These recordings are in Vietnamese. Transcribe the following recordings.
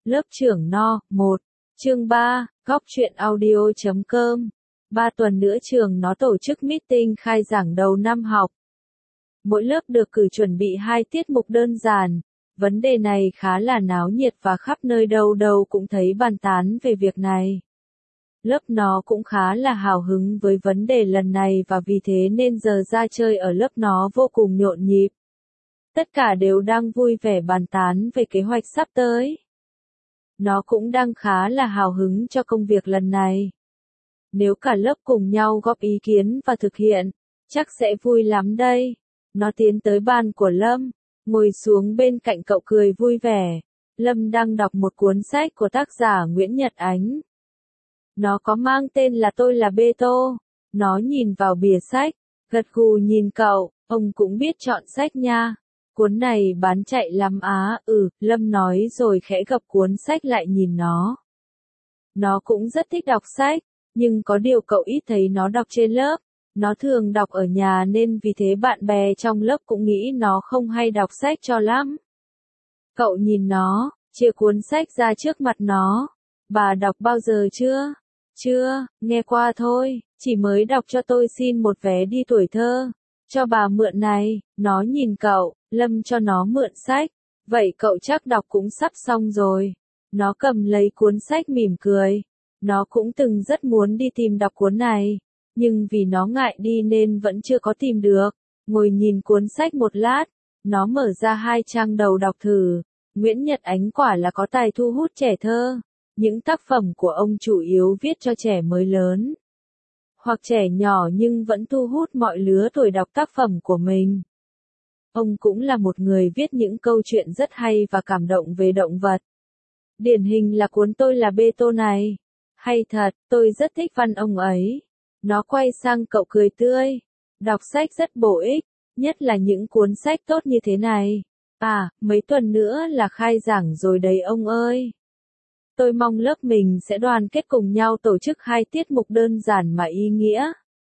Lớp trưởng No. 1. Chương 3, Góc truyện audio.com. 3 tuần nữa trường nó tổ chức meeting khai giảng đầu năm học. Mỗi lớp được cử chuẩn bị 2 tiết mục đơn giản. Vấn đề này khá là náo nhiệt và khắp nơi đâu đâu cũng thấy bàn tán về việc này. Lớp nó cũng khá là hào hứng với vấn đề lần này và vì thế nên giờ ra chơi ở lớp nó vô cùng nhộn nhịp. Tất cả đều đang vui vẻ bàn tán về kế hoạch sắp tới. Nó cũng đang khá là hào hứng cho công việc lần này. Nếu cả lớp cùng nhau góp ý kiến và thực hiện, chắc sẽ vui lắm đây. Nó tiến tới bàn của Lâm, ngồi xuống bên cạnh cậu cười vui vẻ. Lâm đang đọc một cuốn sách của tác giả Nguyễn Nhật Ánh. Nó có mang tên là Tôi là Bê Tô. Nó nhìn vào bìa sách, gật gù nhìn cậu, ông cũng biết chọn sách nha. Cuốn này bán chạy lắm á, Lâm nói rồi khẽ gập cuốn sách lại nhìn nó. Nó cũng rất thích đọc sách, nhưng có điều cậu ít thấy nó đọc trên lớp. Nó thường đọc ở nhà nên vì thế bạn bè trong lớp cũng nghĩ nó không hay đọc sách cho lắm. Cậu nhìn nó, chia cuốn sách ra trước mặt nó. Bà đọc bao giờ chưa? Chưa, nghe qua thôi, chỉ mới đọc cho tôi xin một vé đi tuổi thơ. Cho bà mượn này, nó nhìn cậu, Lâm cho nó mượn sách. Vậy cậu chắc đọc cũng sắp xong rồi. Nó cầm lấy cuốn sách mỉm cười. Nó cũng từng rất muốn đi tìm đọc cuốn này. Nhưng vì nó ngại đi nên vẫn chưa có tìm được. Ngồi nhìn cuốn sách một lát, nó mở ra 2 trang đầu đọc thử. Nguyễn Nhật Ánh quả là có tài thu hút trẻ thơ. Những tác phẩm của ông chủ yếu viết cho trẻ mới lớn. Hoặc trẻ nhỏ nhưng vẫn thu hút mọi lứa tuổi đọc tác phẩm của mình. Ông cũng là một người viết những câu chuyện rất hay và cảm động về động vật. Điển hình là cuốn Tôi là Bê Tô này. Hay thật, tôi rất thích văn ông ấy. Nó quay sang cậu cười tươi. Đọc sách rất bổ ích, nhất là những cuốn sách tốt như thế này. Mấy tuần nữa là khai giảng rồi đấy ông ơi. Tôi mong lớp mình sẽ đoàn kết cùng nhau tổ chức 2 tiết mục đơn giản mà ý nghĩa.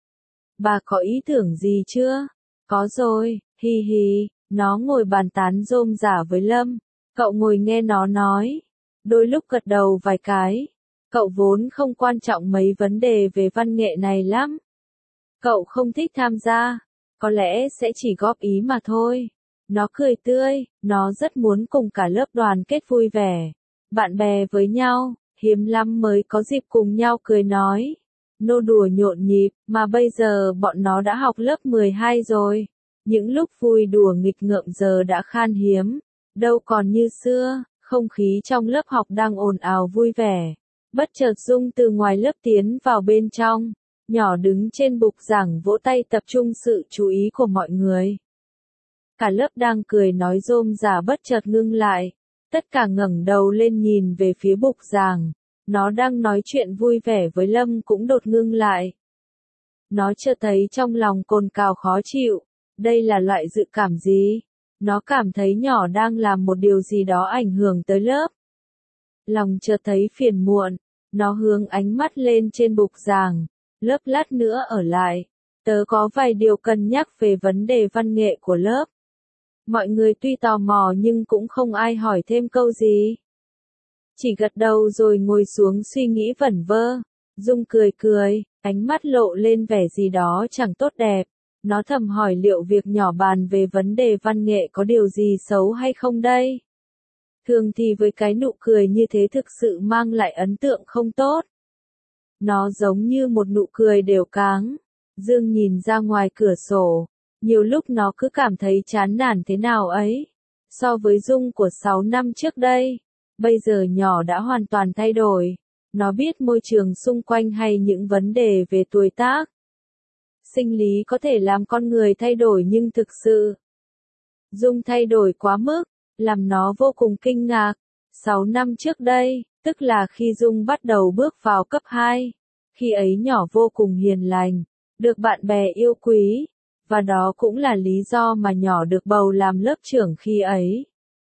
Bà có ý tưởng gì chưa? Có rồi, hi hi, nó ngồi bàn tán rôm rả với Lâm. Cậu ngồi nghe nó nói. Đôi lúc gật đầu vài cái. Cậu vốn không quan trọng mấy vấn đề về văn nghệ này lắm. Cậu không thích tham gia. Có lẽ sẽ chỉ góp ý mà thôi. Nó cười tươi, nó rất muốn cùng cả lớp đoàn kết vui vẻ. Bạn bè với nhau, hiếm lắm mới có dịp cùng nhau cười nói. Nô đùa nhộn nhịp, mà bây giờ bọn nó đã học lớp 12 rồi. Những lúc vui đùa nghịch ngợm giờ đã khan hiếm. Đâu còn như xưa, không khí trong lớp học đang ồn ào vui vẻ. Bất chợt Dung từ ngoài lớp tiến vào bên trong. Nhỏ đứng trên bục giảng vỗ tay tập trung sự chú ý của mọi người. Cả lớp đang cười nói rôm rả bất chợt ngưng lại. Tất cả ngẩng đầu lên nhìn về phía bục giảng. Nó đang nói chuyện vui vẻ với Lâm cũng đột ngưng lại. Nó chợt thấy trong lòng cồn cào khó chịu. Đây là loại dự cảm gì? Nó cảm thấy nhỏ đang làm một điều gì đó ảnh hưởng tới lớp. Lòng chợt thấy phiền muộn. Nó hướng ánh mắt lên trên bục giảng. Lớp lát nữa ở lại. Tớ có vài điều cần nhắc về vấn đề văn nghệ của lớp. Mọi người tuy tò mò nhưng cũng không ai hỏi thêm câu gì. Chỉ gật đầu rồi ngồi xuống suy nghĩ vẩn vơ. Dung cười cười, ánh mắt lộ lên vẻ gì đó chẳng tốt đẹp. Nó thầm hỏi liệu việc nhỏ bàn về vấn đề văn nghệ có điều gì xấu hay không đây? Thường thì với cái nụ cười như thế thực sự mang lại ấn tượng không tốt. Nó giống như một nụ cười đều cáng. Dương nhìn ra ngoài cửa sổ. Nhiều lúc nó cứ cảm thấy chán nản thế nào ấy. So với Dung của 6 năm trước đây, bây giờ nhỏ đã hoàn toàn thay đổi. Nó biết môi trường xung quanh hay những vấn đề về tuổi tác. Sinh lý có thể làm con người thay đổi nhưng thực sự, Dung thay đổi quá mức, làm nó vô cùng kinh ngạc. 6 năm trước đây, tức là khi Dung bắt đầu bước vào cấp 2. Khi ấy nhỏ vô cùng hiền lành, được bạn bè yêu quý. Và đó cũng là lý do mà nhỏ được bầu làm lớp trưởng khi ấy.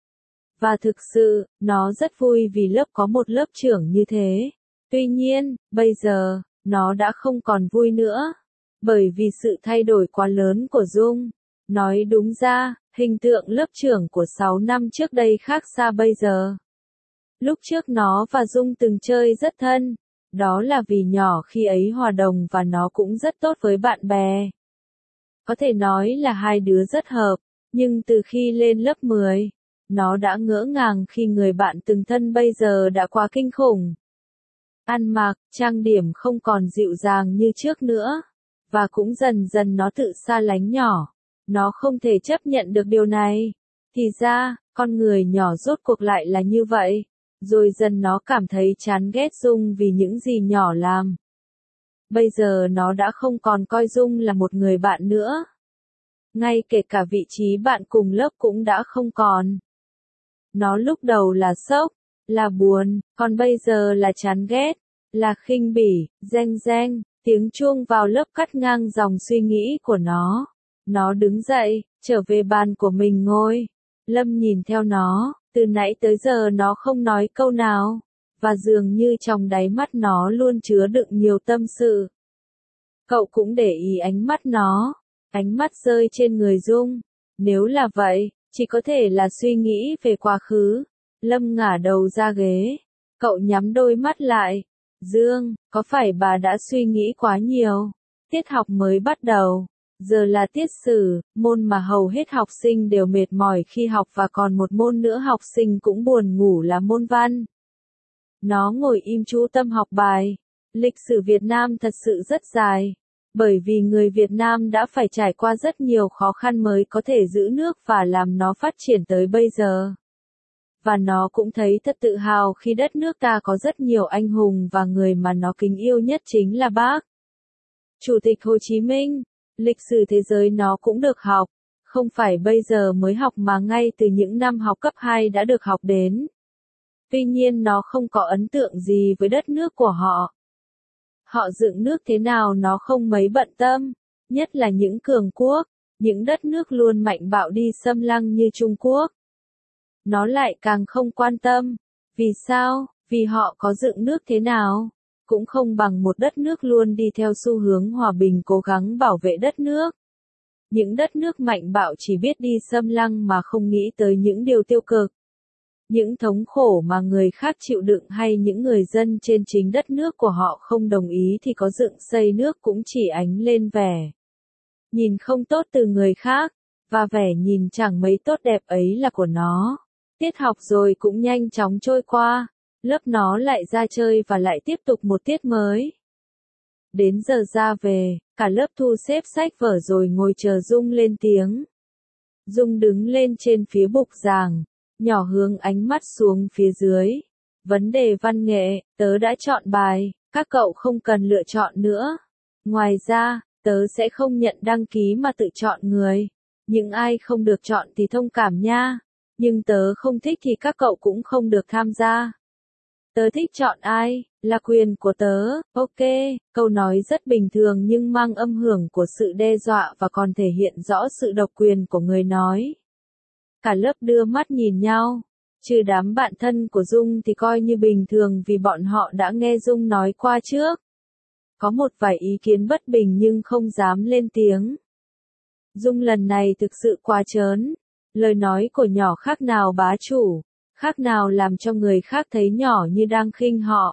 Và thực sự, nó rất vui vì lớp có một lớp trưởng như thế. Tuy nhiên, bây giờ, nó đã không còn vui nữa. Bởi vì sự thay đổi quá lớn của Dung. Nói đúng ra, hình tượng lớp trưởng của 6 năm trước đây khác xa bây giờ. Lúc trước nó và Dung từng chơi rất thân, đó là vì nhỏ khi ấy hòa đồng và nó cũng rất tốt với bạn bè. Có thể nói là hai đứa rất hợp, nhưng từ khi lên lớp 10, nó đã ngỡ ngàng khi người bạn từng thân bây giờ đã quá kinh khủng. Ăn mặc, trang điểm không còn dịu dàng như trước nữa, và cũng dần dần nó tự xa lánh nhỏ. Nó không thể chấp nhận được điều này. Thì ra, con người nhỏ rốt cuộc lại là như vậy. Rồi dần nó cảm thấy chán ghét Dung vì những gì nhỏ làm. Bây giờ nó đã không còn coi Dung là một người bạn nữa. Ngay kể cả vị trí bạn cùng lớp cũng đã không còn. Nó lúc đầu là sốc, là buồn, còn bây giờ là chán ghét, là khinh bỉ, reng reng. Tiếng chuông vào lớp cắt ngang dòng suy nghĩ của nó. Nó đứng dậy, trở về bàn của mình ngồi. Lâm nhìn theo nó, từ nãy tới giờ nó không nói câu nào, và dường như trong đáy mắt nó luôn chứa đựng nhiều tâm sự. Cậu cũng để ý ánh mắt nó, ánh mắt rơi trên người Dung. Nếu là vậy, chỉ có thể là suy nghĩ về quá khứ. Lâm ngả đầu ra ghế, cậu nhắm đôi mắt lại. Dương, có phải bà đã suy nghĩ quá nhiều? Tiết học mới bắt đầu. Giờ là tiết sử, môn mà hầu hết học sinh đều mệt mỏi khi học và còn một môn nữa học sinh cũng buồn ngủ là môn văn. Nó ngồi im chú tâm học bài. Lịch sử Việt Nam thật sự rất dài. Bởi vì người Việt Nam đã phải trải qua rất nhiều khó khăn mới có thể giữ nước và làm nó phát triển tới bây giờ. Và nó cũng thấy thật tự hào khi đất nước ta có rất nhiều anh hùng và người mà nó kính yêu nhất chính là Bác Chủ tịch Hồ Chí Minh. Lịch sử thế giới nó cũng được học, không phải bây giờ mới học mà ngay từ những năm học cấp 2 đã được học đến. Tuy nhiên nó không có ấn tượng gì với đất nước của họ. Họ dựng nước thế nào nó không mấy bận tâm, nhất là những cường quốc, những đất nước luôn mạnh bạo đi xâm lăng như Trung Quốc. Nó lại càng không quan tâm. Vì sao? Vì họ có dựng nước thế nào, cũng không bằng một đất nước luôn đi theo xu hướng hòa bình cố gắng bảo vệ đất nước. Những đất nước mạnh bạo chỉ biết đi xâm lăng mà không nghĩ tới những điều tiêu cực. Những thống khổ mà người khác chịu đựng hay những người dân trên chính đất nước của họ không đồng ý thì có dựng xây nước cũng chỉ ánh lên vẻ nhìn không tốt từ người khác, và vẻ nhìn chẳng mấy tốt đẹp ấy là của nó. Tiết học rồi cũng nhanh chóng trôi qua, lớp nó lại ra chơi và lại tiếp tục một tiết mới. Đến giờ ra về, cả lớp thu xếp sách vở rồi ngồi chờ Dung lên tiếng. Dung đứng lên trên phía bục giảng, nhỏ hướng ánh mắt xuống phía dưới. Vấn đề văn nghệ, tớ đã chọn bài, các cậu không cần lựa chọn nữa. Ngoài ra, tớ sẽ không nhận đăng ký mà tự chọn người. Những ai không được chọn thì thông cảm nha. Nhưng tớ không thích thì các cậu cũng không được tham gia. Tớ thích chọn ai, là quyền của tớ, ok. Câu nói rất bình thường nhưng mang âm hưởng của sự đe dọa và còn thể hiện rõ sự độc quyền của người nói. Cả lớp đưa mắt nhìn nhau. Trừ đám bạn thân của Dung thì coi như bình thường vì bọn họ đã nghe Dung nói qua trước. Có một vài ý kiến bất bình nhưng không dám lên tiếng. Dung lần này thực sự quá trớn. Lời nói của nhỏ khác nào bá chủ, khác nào làm cho người khác thấy nhỏ như đang khinh họ.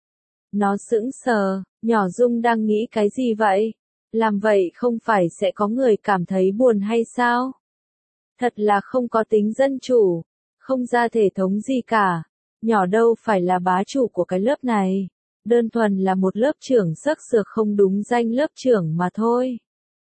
Nó sững sờ, nhỏ Dung đang nghĩ cái gì vậy? Làm vậy không phải sẽ có người cảm thấy buồn hay sao? Thật là không có tính dân chủ, không ra thể thống gì cả. Nhỏ đâu phải là bá chủ của cái lớp này. Đơn thuần là một lớp trưởng sắc sược không đúng danh lớp trưởng mà thôi.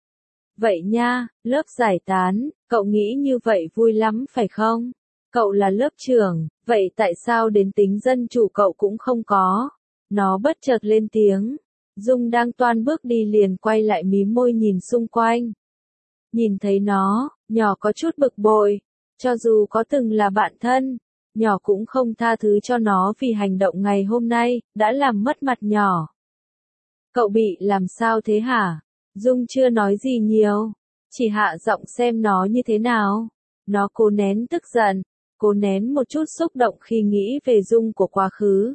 Vậy nha, lớp giải tán, cậu nghĩ như vậy vui lắm phải không? Cậu là lớp trưởng, vậy tại sao đến tính dân chủ cậu cũng không có? Nó bất chợt lên tiếng. Dung đang toan bước đi liền quay lại mím môi nhìn xung quanh. Nhìn thấy nó, nhỏ có chút bực bội. Cho dù có từng là bạn thân, nhỏ cũng không tha thứ cho nó vì hành động ngày hôm nay, đã làm mất mặt nhỏ. Cậu bị làm sao thế hả? Dung chưa nói gì nhiều, chỉ hạ giọng xem nó như thế nào. Nó cố nén tức giận, cố nén một chút xúc động khi nghĩ về Dung của quá khứ.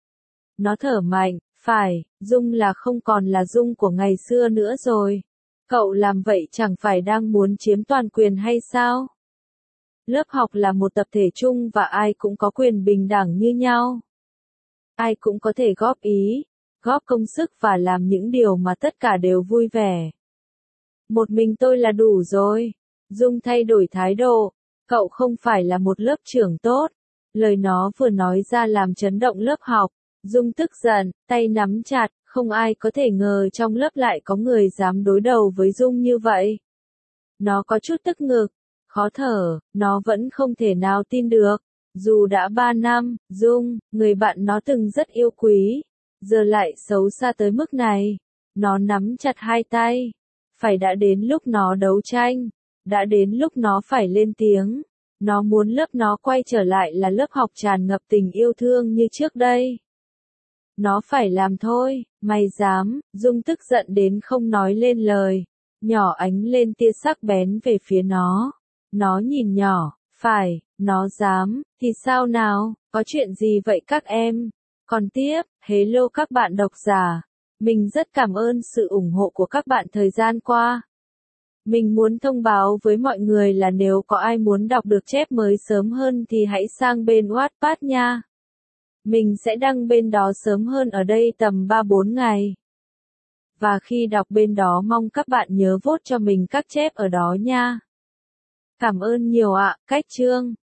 Nó thở mạnh, phải, Dung là không còn là Dung của ngày xưa nữa rồi. Cậu làm vậy chẳng phải đang muốn chiếm toàn quyền hay sao? Lớp học là một tập thể chung và ai cũng có quyền bình đẳng như nhau. Ai cũng có thể góp ý, góp công sức và làm những điều mà tất cả đều vui vẻ. Một mình tôi là đủ rồi. Dung thay đổi thái độ. Cậu không phải là một lớp trưởng tốt. Lời nó vừa nói ra làm chấn động lớp học. Dung tức giận, tay nắm chặt, không ai có thể ngờ trong lớp lại có người dám đối đầu với Dung như vậy. Nó có chút tức ngực, khó thở, nó vẫn không thể nào tin được. Dù đã 3 năm, Dung, người bạn nó từng rất yêu quý, giờ lại xấu xa tới mức này. Nó nắm chặt hai tay. Phải đã đến lúc nó đấu tranh, đã đến lúc nó phải lên tiếng. Nó muốn lớp nó quay trở lại là lớp học tràn ngập tình yêu thương như trước đây. Nó phải làm thôi, mày dám, Dung tức giận đến không nói lên lời. Nhỏ ánh lên tia sắc bén về phía nó. Nó nhìn nhỏ, phải, nó dám, thì sao nào, có chuyện gì vậy các em? Còn tiếp, hello các bạn độc giả. Mình rất cảm ơn sự ủng hộ của các bạn thời gian qua. Mình muốn thông báo với mọi người là nếu có ai muốn đọc được chép mới sớm hơn thì hãy sang bên Wattpad nha. Mình sẽ đăng bên đó sớm hơn ở đây tầm 3-4 ngày. Và khi đọc bên đó mong các bạn nhớ vote cho mình các chép ở đó nha. Cảm ơn nhiều ạ, Cách Chương.